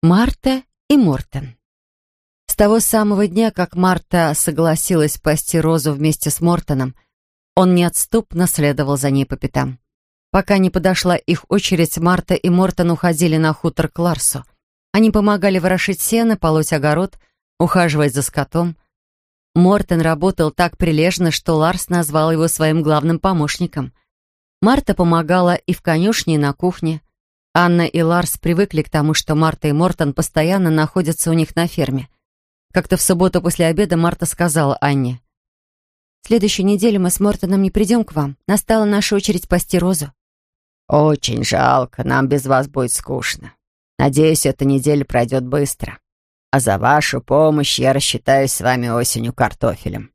Марта и Мортон. С того самого дня, как Марта согласилась пасти Розу вместе с Мортоном, он неотступно следовал за ней по пятам. Пока не подошла их очередь, Марта и Мортон уходили на хутор к Ларсу. Они помогали ворошить сено, полоть огород, ухаживать за скотом. Мортон работал так прилежно, что Ларс назвал его своим главным помощником. Марта помогала и в конюшне, и на кухне. Анна и Ларс привыкли к тому, что Марта и Мортон постоянно находятся у них на ферме. Как-то в субботу после обеда Марта сказала Анне: «В следующую неделю мы с Мортоном не придем к вам. Настала наша очередь пасти Розу». «Очень жалко, нам без вас будет скучно. Надеюсь, эта неделя пройдет быстро. А за вашу помощь я рассчитаюсь с вами осенью картофелем.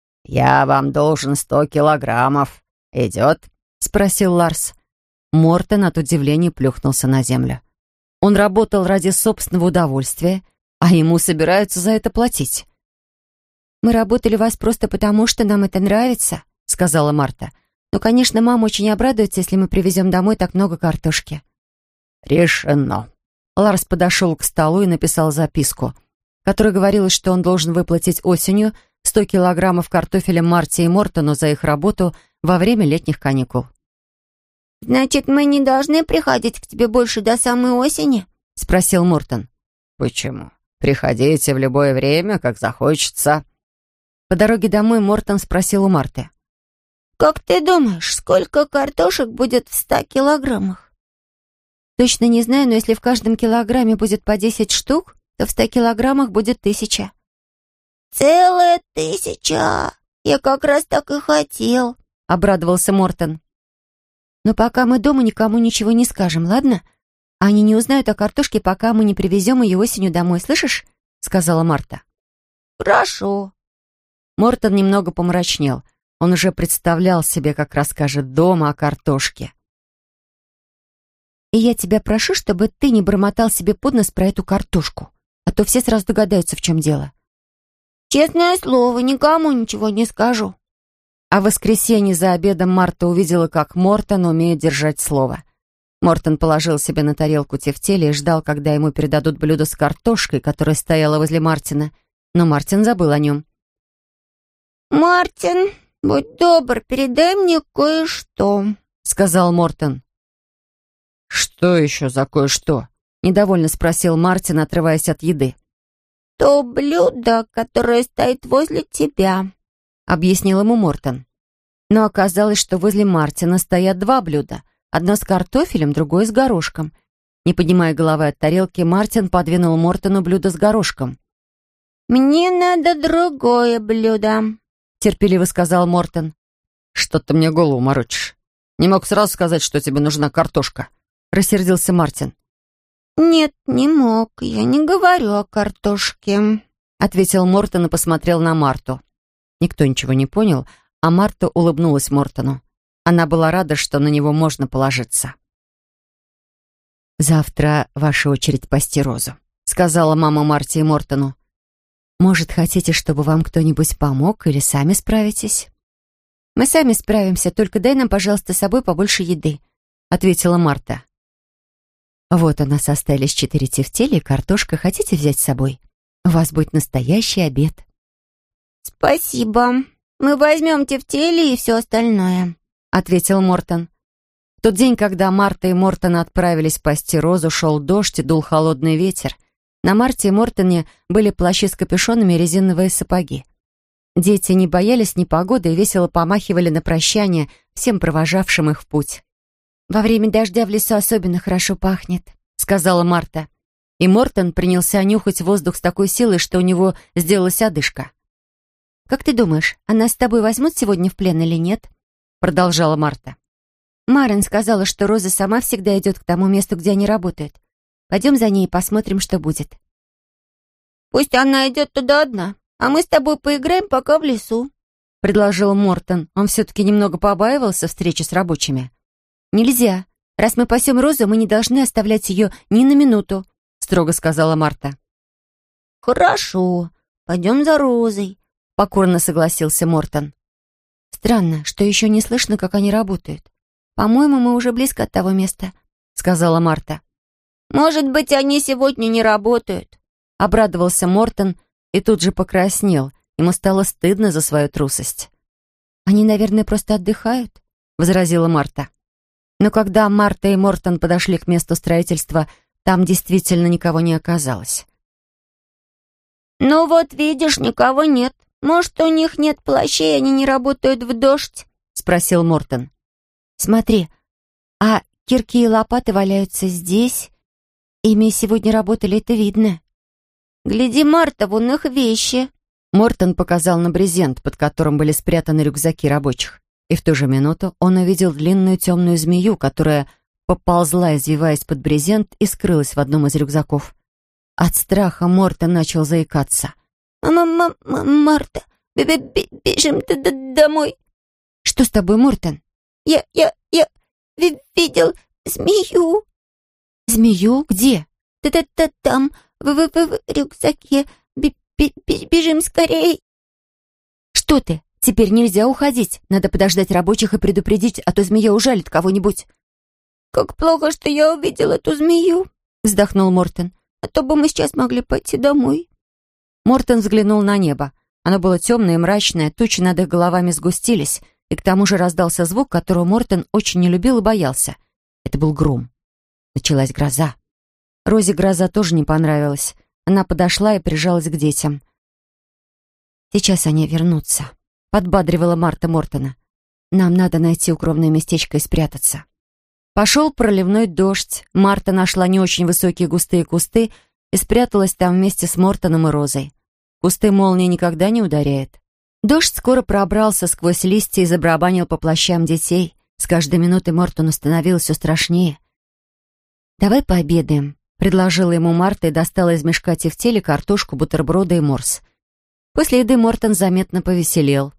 Я вам должен 100 килограммов. Идет?» — спросил Ларс. Мортон от удивления плюхнулся на землю. Он работал ради собственного удовольствия, а ему собираются за это платить. «Мы работали у вас просто потому, что нам это нравится», — сказала Марта. «Но, конечно, мама очень обрадуется, если мы привезем домой так много картошки». «Решено». Ларс подошел к столу и написал записку, в которой говорилось, что он должен выплатить осенью 100 килограммов картофеля Марте и Мортону за их работу во время летних каникул. «Значит, мы не должны приходить к тебе больше до самой осени?» — спросил Мортон. «Почему? Приходите в любое время, как захочется». По дороге домой Мортон спросил у Марты: «Как ты думаешь, сколько картошек будет в 100 килограммах?» «Точно не знаю, но если в каждом килограмме будет по 10 штук, то в 100 килограммах будет 1000». «Целая 1000! Я как раз так и хотел», — обрадовался Мортон. «Но пока мы дома, никому ничего не скажем, ладно? Они не узнают о картошке, пока мы не привезем ее осенью домой, слышишь?» — сказала Марта. «Хорошо». Мортон немного помрачнел. Он уже представлял себе, как расскажет дома о картошке. «И я тебя прошу, чтобы ты не бормотал себе под нос про эту картошку, а то все сразу догадаются, в чем дело». «Честное слово, никому ничего не скажу». А в воскресенье за обедом Марта увидела, как Мортон умеет держать слово. Мортон положил себе на тарелку тефтели и ждал, когда ему передадут блюдо с картошкой, которое стояло возле Мартина. Но Мартин забыл о нем. «Мартин, будь добр, передай мне кое-что», — сказал Мортон. «Что еще за кое-что?» — недовольно спросил Мартин, отрываясь от еды. «То блюдо, которое стоит возле тебя», — объяснил ему Мортон. Но оказалось, что возле Мартина стоят два блюда. Одно с картофелем, другое с горошком. Не поднимая головы от тарелки, Мартин подвинул Мортону блюдо с горошком. «Мне надо другое блюдо», — терпеливо сказал Мортон. «Что ты мне голову морочишь? Не мог сразу сказать, что тебе нужна картошка?» — рассердился Мартин. «Нет, не мог. Я не говорю о картошке», — ответил Мортон и посмотрел на Марту. Никто ничего не понял, а Марта улыбнулась Мортону. Она была рада, что на него можно положиться. «Завтра ваша очередь пасти Розу», — сказала мама Марте и Мортону. «Может, хотите, чтобы вам кто-нибудь помог, или сами справитесь?» «Мы сами справимся, только дай нам, пожалуйста, с собой побольше еды», — ответила Марта. «Вот у нас остались 4 тефтели и картошка. Хотите взять с собой? У вас будет настоящий обед». «Спасибо. Мы возьмем тефтели и все остальное», — ответил Мортон. В тот день, когда Марта и Мортон отправились пасти Розу, шел дождь и дул холодный ветер. На Марте и Мортоне были плащи с капюшонами и резиновые сапоги. Дети не боялись непогоды и весело помахивали на прощание всем провожавшим их в путь. «Во время дождя в лесу особенно хорошо пахнет», — сказала Марта. И Мортон принялся нюхать воздух с такой силой, что у него сделалась одышка. «Как ты думаешь, а нас с тобой возьмут сегодня в плен или нет?» — продолжала Марта. «Марин сказала, что Роза сама всегда идет к тому месту, где они работают. Пойдем за ней и посмотрим, что будет». «Пусть она идет туда одна, а мы с тобой поиграем пока в лесу», — предложил Мортон. Он все-таки немного побаивался встречи с рабочими. «Нельзя. Раз мы пасем Розу, мы не должны оставлять ее ни на минуту», — строго сказала Марта. «Хорошо, пойдем за Розой», — покорно согласился Мортон. «Странно, что еще не слышно, как они работают. По-моему, мы уже близко от того места», — сказала Марта. Может быть, они сегодня не работают?» Обрадовался Мортон и тут же покраснел. Ему стало стыдно за свою трусость. «Они, наверное, просто отдыхают», — возразила Марта. Но когда Марта и Мортон подошли к месту строительства, там действительно никого не оказалось. «Ну вот, видишь, никого нет. Может, у них нет плащей, они не работают в дождь?» — спросил Мортон. «Смотри, а кирки и лопаты валяются здесь. Ими сегодня работали, это видно». «Гляди, Марта, вон их вещи». Мортон показал на брезент, под которым были спрятаны рюкзаки рабочих. И в ту же минуту он увидел длинную темную змею, которая поползла, извиваясь под брезент, и скрылась в одном из рюкзаков. От страха Мортон начал заикаться. «Марта, бежим домой». «Что с тобой, Мортон?» Я видел змею». «Змею? Где?» Там, в рюкзаке. Бежим скорей». «Что ты? Теперь нельзя уходить. Надо подождать рабочих и предупредить, а то змея ужалит кого-нибудь». «Как плохо, что я увидел эту змею», — вздохнул Мортон. «А то бы мы сейчас могли пойти домой». Мортон взглянул на небо. Оно было темное и мрачное, тучи над их головами сгустились, и к тому же раздался звук, которого Мортон очень не любил и боялся. Это был гром. Началась гроза. Розе гроза тоже не понравилась. Она подошла и прижалась к детям. «Сейчас они вернутся», — подбадривала Марта Мортона. «Нам надо найти укромное местечко и спрятаться». Пошел проливной дождь. Марта нашла не очень высокие густые кусты и спряталась там вместе с Мортоном и Розой. Кусты молнии никогда не ударяет. Дождь скоро пробрался сквозь листья и забарабанил по плащам детей. С каждой минутой Мортону становилось все страшнее. «Давай пообедаем», — предложила ему Марта и достала из мешка тефтели картошку, бутерброды и морс. После еды Мортон заметно повеселел.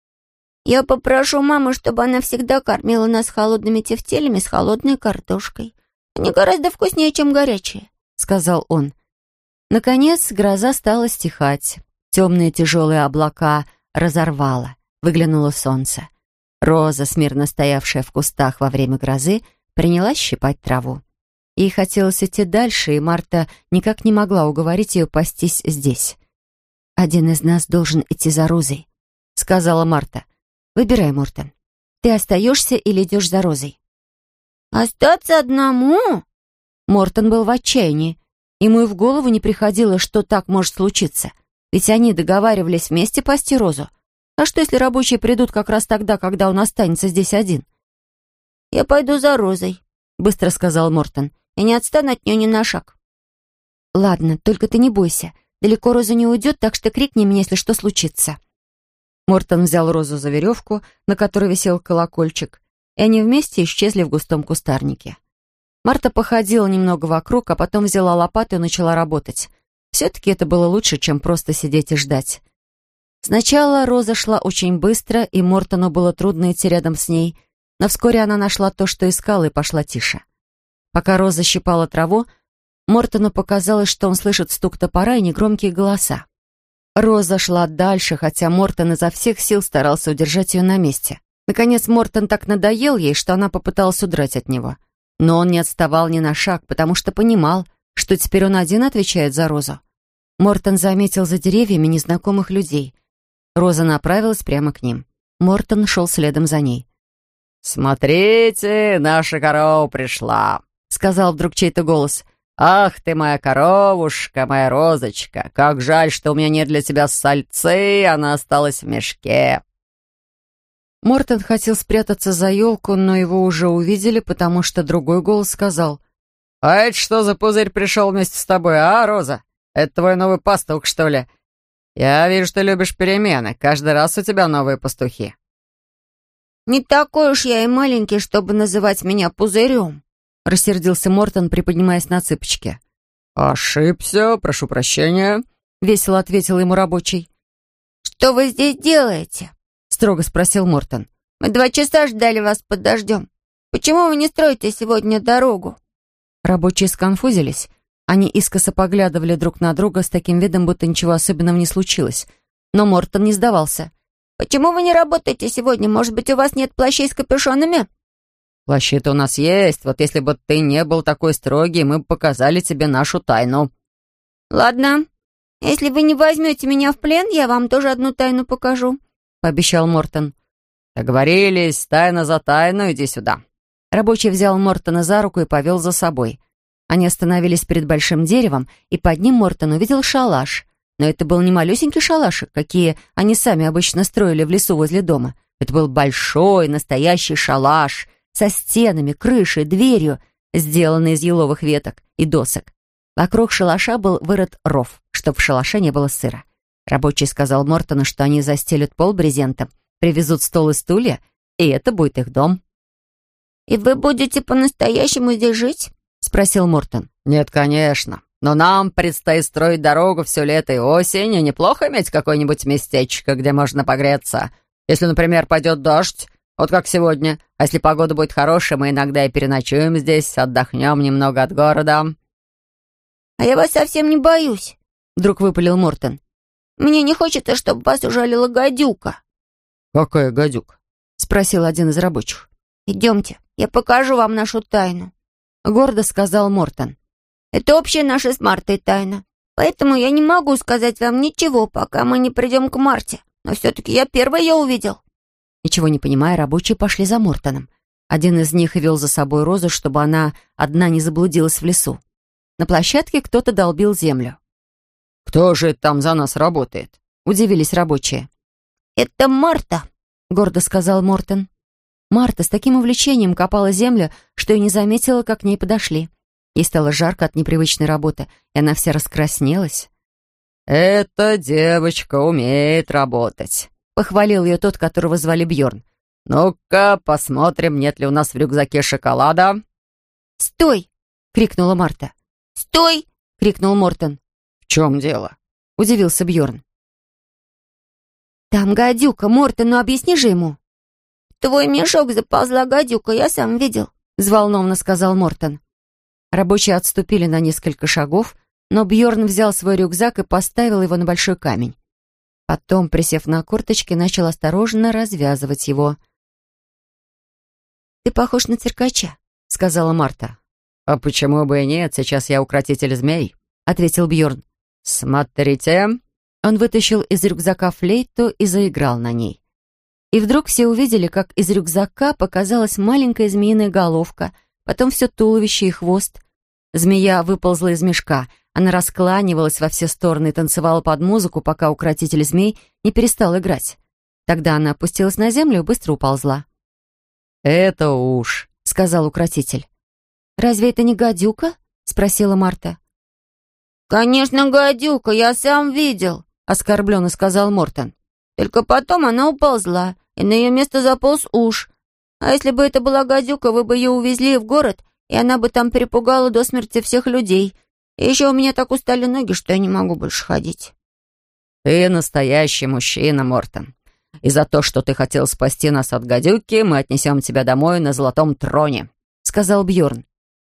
«Я попрошу маму, чтобы она всегда кормила нас холодными тефтелями с холодной картошкой. Они гораздо вкуснее, чем горячие», — сказал он. Наконец гроза стала стихать. Темные тяжелые облака разорвало. Выглянуло солнце. Роза, смирно стоявшая в кустах во время грозы, принялась щипать траву. Ей хотелось идти дальше, и Марта никак не могла уговорить ее пастись здесь. «Один из нас должен идти за Розой», — сказала Марта. «Выбирай, Мортон. Ты остаешься или идешь за Розой?» «Остаться одному?» Мортон был в отчаянии. Ему и в голову не приходило, что так может случиться. Ведь они договаривались вместе пасти Розу. А что, если рабочие придут как раз тогда, когда он останется здесь один? «Я пойду за Розой», — быстро сказал Мортон. «И не отстану от нее ни на шаг». «Ладно, только ты не бойся. Далеко Роза не уйдет, так что крикни мне, если что случится». Мортон взял Розу за веревку, на которой висел колокольчик, и они вместе исчезли в густом кустарнике. Марта походила немного вокруг, а потом взяла лопату и начала работать. Все-таки это было лучше, чем просто сидеть и ждать. Сначала Роза шла очень быстро, и Мортону было трудно идти рядом с ней, но вскоре она нашла то, что искала, и пошла тише. Пока Роза щипала траву, Мортону показалось, что он слышит стук топора и негромкие голоса. Роза шла дальше, хотя Мортон изо всех сил старался удержать ее на месте. Наконец Мортон так надоел ей, что она попыталась удрать от него. Но он не отставал ни на шаг, потому что понимал, что теперь он один отвечает за Розу. Мортон заметил за деревьями незнакомых людей. Роза направилась прямо к ним. Мортон шел следом за ней. «Смотрите, наша корова пришла», — сказал вдруг чей-то голос. «Ах ты, моя коровушка, моя розочка! Как жаль, что у меня нет для тебя сальцы, она осталась в мешке!» Мортон хотел спрятаться за елку, но его уже увидели, потому что другой голос сказал. «А это что за пузырь пришел вместе с тобой, а, Роза? Это твой новый пастух, что ли? Я вижу, ты любишь перемены. Каждый раз у тебя новые пастухи». «Не такой уж я и маленький, чтобы называть меня пузырем», — рассердился Мортон, приподнимаясь на цыпочки. «Ошибся, прошу прощения», — весело ответил ему рабочий. «Что вы здесь делаете?» — строго спросил Мортон. «Мы 2 часа ждали вас под дождем. Почему вы не строите сегодня дорогу?» Рабочие сконфузились. Они искоса поглядывали друг на друга с таким видом, будто ничего особенного не случилось. Но Мортон не сдавался. «Почему вы не работаете сегодня? Может быть, у вас нет плащей с капюшонами?» «Плащи-то у нас есть. Вот если бы ты не был такой строгий, мы бы показали тебе нашу тайну». «Ладно, если вы не возьмете меня в плен, я вам тоже одну тайну покажу», — пообещал Мортон. «Договорились, тайна за тайну, иди сюда». Рабочий взял Мортона за руку и повел за собой. Они остановились перед большим деревом, и под ним Мортон увидел шалаш. Но это был не малюсенький шалашик, какие они сами обычно строили в лесу возле дома. Это был большой, настоящий шалаш со стенами, крышей, дверью, сделанный из еловых веток и досок. Вокруг шалаша был вырыт ров, чтобы в шалаше не было сыра. Рабочий сказал Мортону, что они застелят пол брезентом, привезут стол и стулья, и это будет их дом. «И вы будете по-настоящему здесь жить?» — спросил Мортон. «Нет, конечно. Но нам предстоит строить дорогу все лето и осень, и неплохо иметь какое-нибудь местечко, где можно погреться. Если, например, пойдет дождь, вот как сегодня, а если погода будет хорошая, мы иногда и переночуем здесь, отдохнем немного от города». «А я вас совсем не боюсь», — вдруг выпалил Мортон. «Мне не хочется, чтобы вас ужалила гадюка». «Какая гадюка?» — спросил один из рабочих. «Идемте, я покажу вам нашу тайну», — гордо сказал Мортон. «Это общая наша с Мартой тайна, поэтому я не могу сказать вам ничего, пока мы не придем к Марте, но все-таки я первый ее увидел». Ничего не понимая, рабочие пошли за Мортоном. Один из них вел за собой Розу, чтобы она одна не заблудилась в лесу. На площадке кто-то долбил землю. «Кто же там за нас работает?» — удивились рабочие. «Это Марта», — гордо сказал Мортон. Марта с таким увлечением копала землю, что и не заметила, как к ней подошли. Ей стало жарко от непривычной работы, и она вся раскраснелась. «Эта девочка умеет работать», — похвалил ее тот, которого звали Бьорн. «Ну-ка, посмотрим, нет ли у нас в рюкзаке шоколада». «Стой!» — крикнула Марта. «Стой!» — крикнул Мортон. «В чем дело?» — удивился Бьорн. «Там гадюка, Мортон, ну объясни же ему». «В твой мешок заползла гадюка, я сам видел», — взволнованно сказал Мортон. Рабочие отступили на несколько шагов, но Бьорн взял свой рюкзак и поставил его на большой камень. Потом, присев на корточки, начал осторожно развязывать его. «Ты похож на циркача», — сказала Марта. «А почему бы и нет? Сейчас я укротитель змей», — ответил Бьорн. «Смотрите». Он вытащил из рюкзака флейту и заиграл на ней. И вдруг все увидели, как из рюкзака показалась маленькая змеиная головка, потом все туловище и хвост. Змея выползла из мешка. Она раскланивалась во все стороны и танцевала под музыку, пока укротитель змей не перестал играть. Тогда она опустилась на землю и быстро уползла. «Это уж», — сказал укротитель. «Разве это не гадюка?» — спросила Марта. «Конечно, гадюка, я сам видел», — оскорбленно сказал Мортон. «Только потом она уползла, и на ее место заполз уж. А если бы это была гадюка, вы бы ее увезли в город, и она бы там перепугала до смерти всех людей. И еще у меня так устали ноги, что я не могу больше ходить». «Ты настоящий мужчина, Мортон. И за то, что ты хотел спасти нас от гадюки, мы отнесем тебя домой на золотом троне», — сказал Бьорн.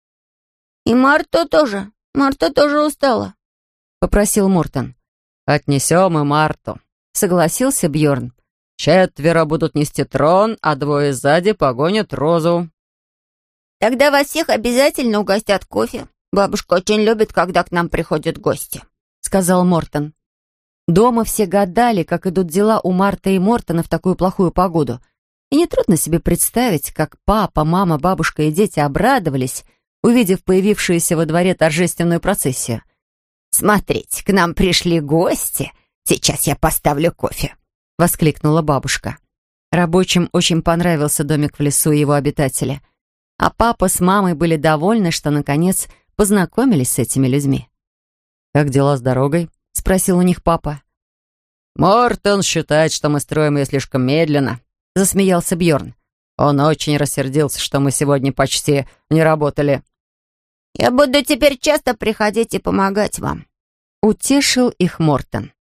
«И Марта тоже. Марта тоже устала», — попросил Мортон. «Отнесем и Марту», — согласился Бьорн. «4 будут нести трон, а 2 сзади погонят Розу». «Тогда вас всех обязательно угостят кофе. Бабушка очень любит, когда к нам приходят гости», — сказал Мортон. Дома все гадали, как идут дела у Марты и Мортона в такую плохую погоду. И нетрудно себе представить, как папа, мама, бабушка и дети обрадовались, увидев появившуюся во дворе торжественную процессию. «Смотрите, к нам пришли гости. Сейчас я поставлю кофе», — воскликнула бабушка. Рабочим очень понравился домик в лесу и его обитатели. А папа с мамой были довольны, что, наконец, познакомились с этими людьми. «Как дела с дорогой?» — спросил у них папа. «Мортон считает, что мы строим ее слишком медленно», — засмеялся Бьорн. «Он очень рассердился, что мы сегодня почти не работали». «Я буду теперь часто приходить и помогать вам», — утешил их Мортон.